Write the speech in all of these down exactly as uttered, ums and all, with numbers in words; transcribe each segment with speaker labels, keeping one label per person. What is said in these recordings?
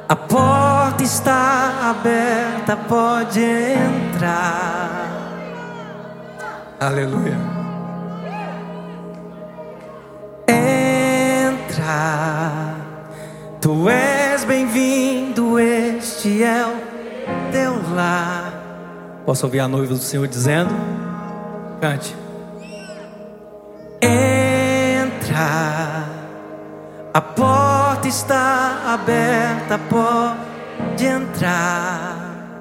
Speaker 1: A porta está aberta, pode entrar. Aleluia. Entra, tu és bem-vindo, este é o teu lar. Posso ouvir a noiva do Senhor dizendo? Cante. Entra, a porta está aberta, pode entrar.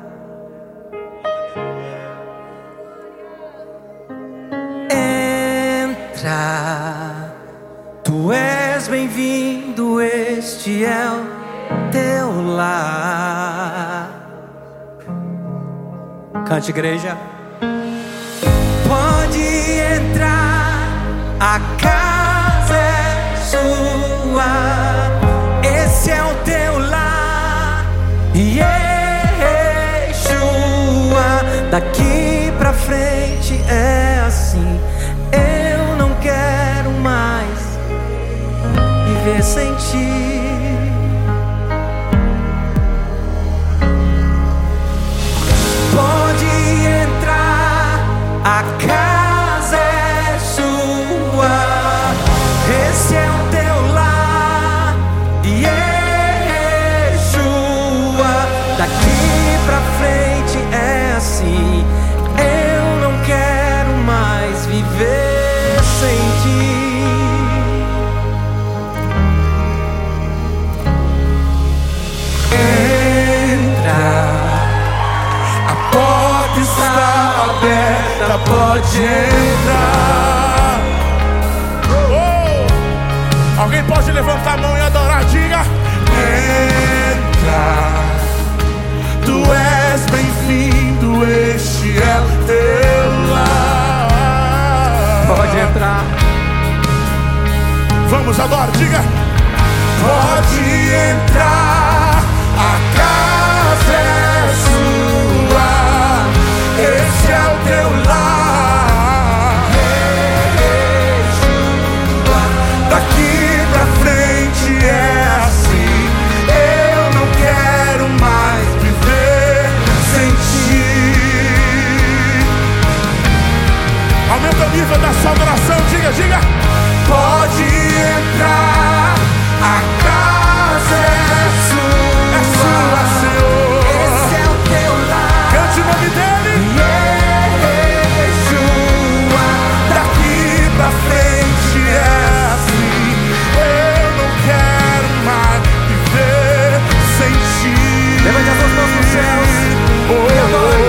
Speaker 1: Entra, tu és bem-vindo, este é o teu lar. Cante, igreja. Pode entrar, a casa é sua. Esse é o teu lar, Yeshua. Daqui pra frente é assim. Eu não quero mais viver sem ti. Pode entrar, a casa é sua. Esse é o teu lar, Yeshua. Daqui pra frente é assim. Eu não quero mais viver sem ti.
Speaker 2: Está aberta, pode entrar. Oh! Alguém pode levantar a mão e adorar, diga. Entra, tu és bem-vindo, este é o teu lar.
Speaker 1: Pode entrar.
Speaker 2: Vamos, adora, diga. Pode entrar, a casa é sua. Esse é o teu lar, Yeshua. Daqui pra frente é assim. Eu não quero mais viver sem ti. Aumenta o nível da sua adoração, diga, diga. Pode entrar, a casa é sua, é sua, Senhor.
Speaker 1: Esse é o teu lar.
Speaker 2: Cante o nome dele. Pra frente é assim. Eu não quero mais viver sem ti.
Speaker 1: Levante as suas mãos nos céus
Speaker 2: oh,
Speaker 1: e adore.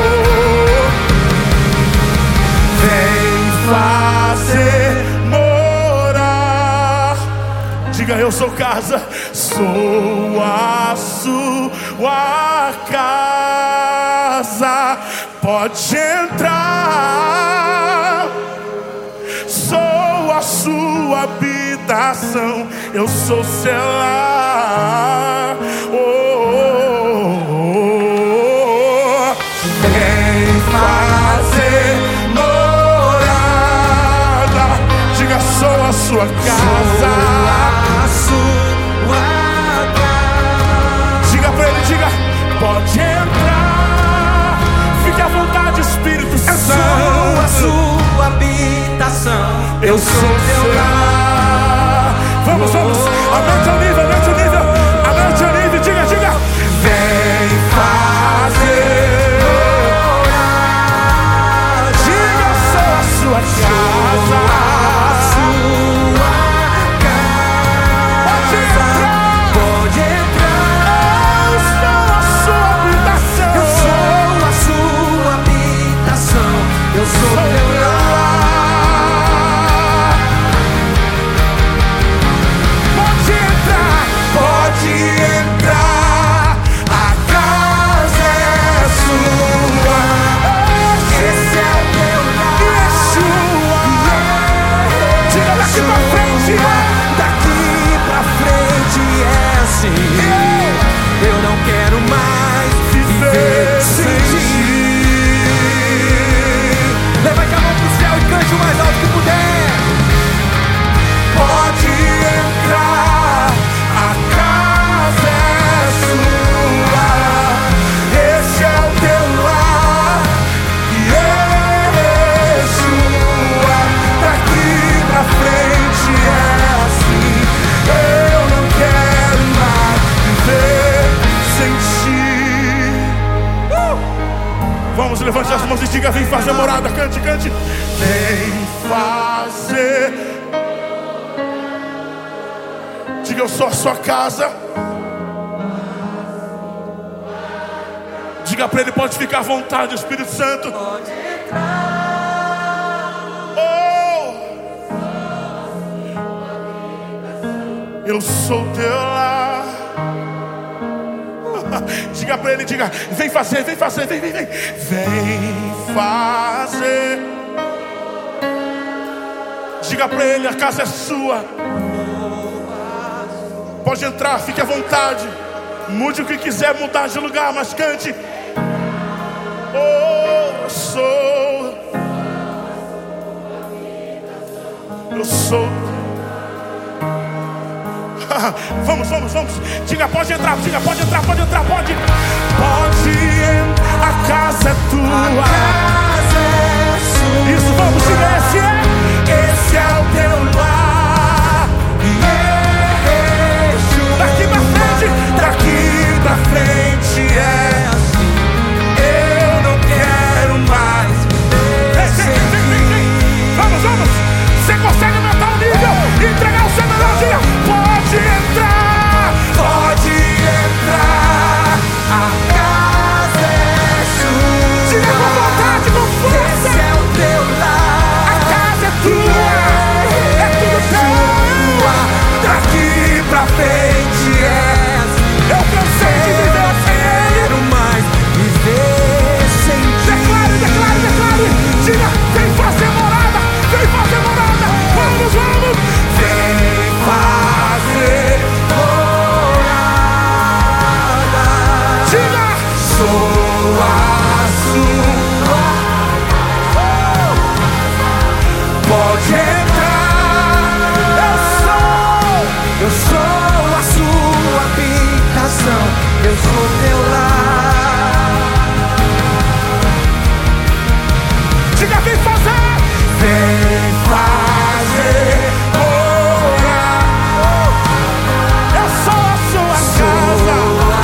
Speaker 2: Vem fazer morar. Diga, eu sou casa. Sou a sua casa. Pode entrar. Sou a sua habitação, eu sou seu lar. Oh, oh, oh, oh. Vem fazer morada. Diga, sou a sua casa.
Speaker 1: Sou a sua casa.
Speaker 2: Diga pra ele, diga, pode entrar. Fique à vontade, Espírito Santo.
Speaker 1: Eu sou a sua habitação.
Speaker 2: Eu sou teu lar. Vamos, vamos. Aumente o nível, aumente o nível. Aumente o nível, diga, diga. Vem fazer morar. Diga, sou a sua casa.
Speaker 1: Sua
Speaker 2: levante as mãos e diga: vem fazer morada. Cante, cante. Vem fazer. Diga: eu sou a sua casa. Diga para ele: pode ficar à vontade, Espírito Santo.
Speaker 1: Pode entrar.
Speaker 2: Eu sou teu lar. Diga pra ele, diga: vem fazer, vem fazer, vem, vem, vem. Vem fazer. Diga pra ele: a casa é sua. Pode entrar, fique à vontade. Mude o que quiser mudar de lugar, mas cante. Oh, eu sou. Eu sou. Vamos, vamos, vamos. Diga: pode entrar, diga: pode entrar, pode entrar, pode. Pode entrar, a casa é tua. A casa é sua. Isso, vamos, diga: esse é, esse é o teu lar. Yeah. Daqui pra frente, daqui pra frente é assim. Eu não quero mais. Vem, vem, vem, vem, vem. Vamos, vamos. Você consegue aumentar o nível e entregar o seu melhor dia? Pode entrar, pode entrar. A casa é sua. Diga com vontade, com força. Esse é o teu lar. A casa é tua, é tudo teu. Daqui pra frente é assim. Eu cansei de viver sem ele. Quero mais viver sem ti. Declare, declare, declare. Diga: vem fazer morada, vem fazer morada. Vamos, vamos. Vem fazer morada. Diga: sou a sua. Pode entrar. Eu sou, eu sou a sua habitação. Eu sou teu lar. Diga: vem fazer. Vem fazer morada. Eu sou a sua casa.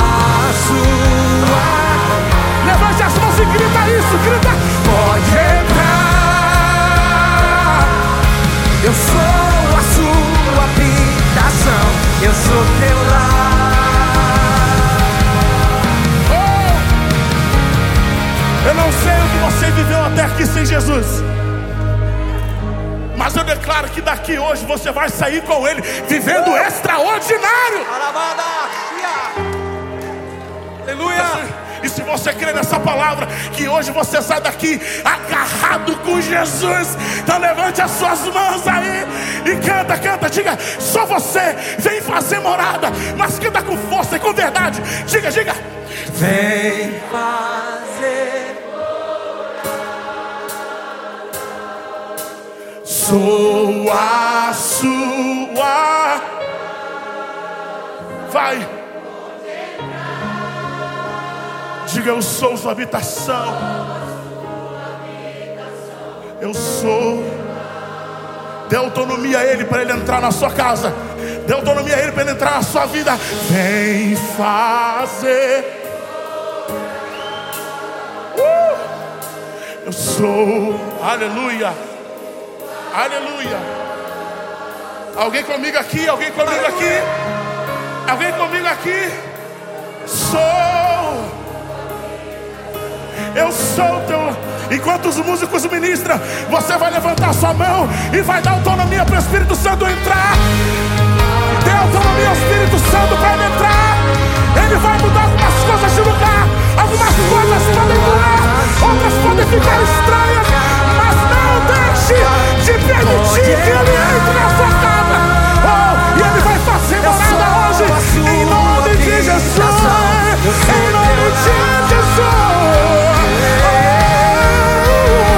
Speaker 2: Sua. Levante as mãos e grita isso, grita. Pode entrar. Eu sou a sua habitação. Eu sou teu lar. Oh. Eu não sei o que você viveu até aqui sem Jesus, mas eu declaro que daqui hoje você vai sair com ele vivendo uh! extraordinário.
Speaker 1: Aleluia.
Speaker 2: E se você crê nessa palavra, que hoje você sai daqui agarrado com Jesus, então levante as suas mãos aí e canta, canta, diga: só você vem fazer morada, mas canta com força e com verdade. Diga, diga:
Speaker 1: vem fazer.
Speaker 2: Sou a sua. Vai. Diga: eu sou sua habitação. Eu sou. Dê autonomia a ele para ele entrar na sua casa. Dê autonomia a ele para ele entrar na sua vida. Vem fazer. Uh! Eu sou. Aleluia. Aleluia. Alguém comigo aqui? Alguém comigo aqui? Alguém comigo aqui? Sou. Eu sou teu. Enquanto os músicos ministram, você vai levantar sua mão e vai dar autonomia para o Espírito Santo entrar. Dê autonomia ao Espírito Santo para ele entrar. Ele vai mudar algumas coisas de lugar. Algumas coisas podem durar, outras podem ficar estranhas, mas não deixe de permitir que ele entre na sua casa. Oh, e ele vai fazer morada hoje, em nome de Jesus. Em nome de Jesus.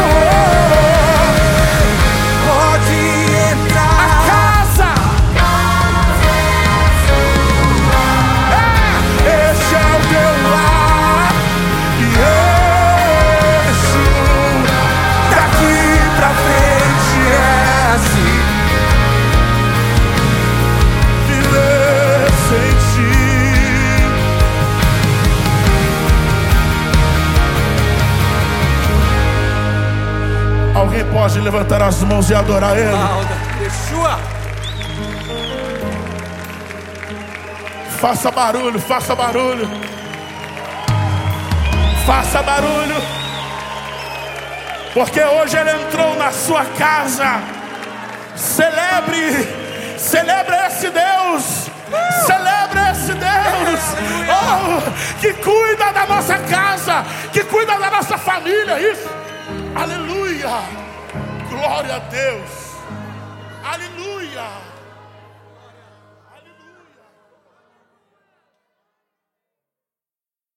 Speaker 2: Pode entrar. A casa pode levantar as mãos e adorar Ele.
Speaker 1: Yeshua.
Speaker 2: Faça barulho, faça barulho. Faça barulho. Porque hoje Ele entrou na sua casa. Celebre, celebre esse Deus. Celebre esse Deus, oh, que cuida da nossa casa, que cuida da nossa família. Isso, aleluia, glória a Deus, aleluia.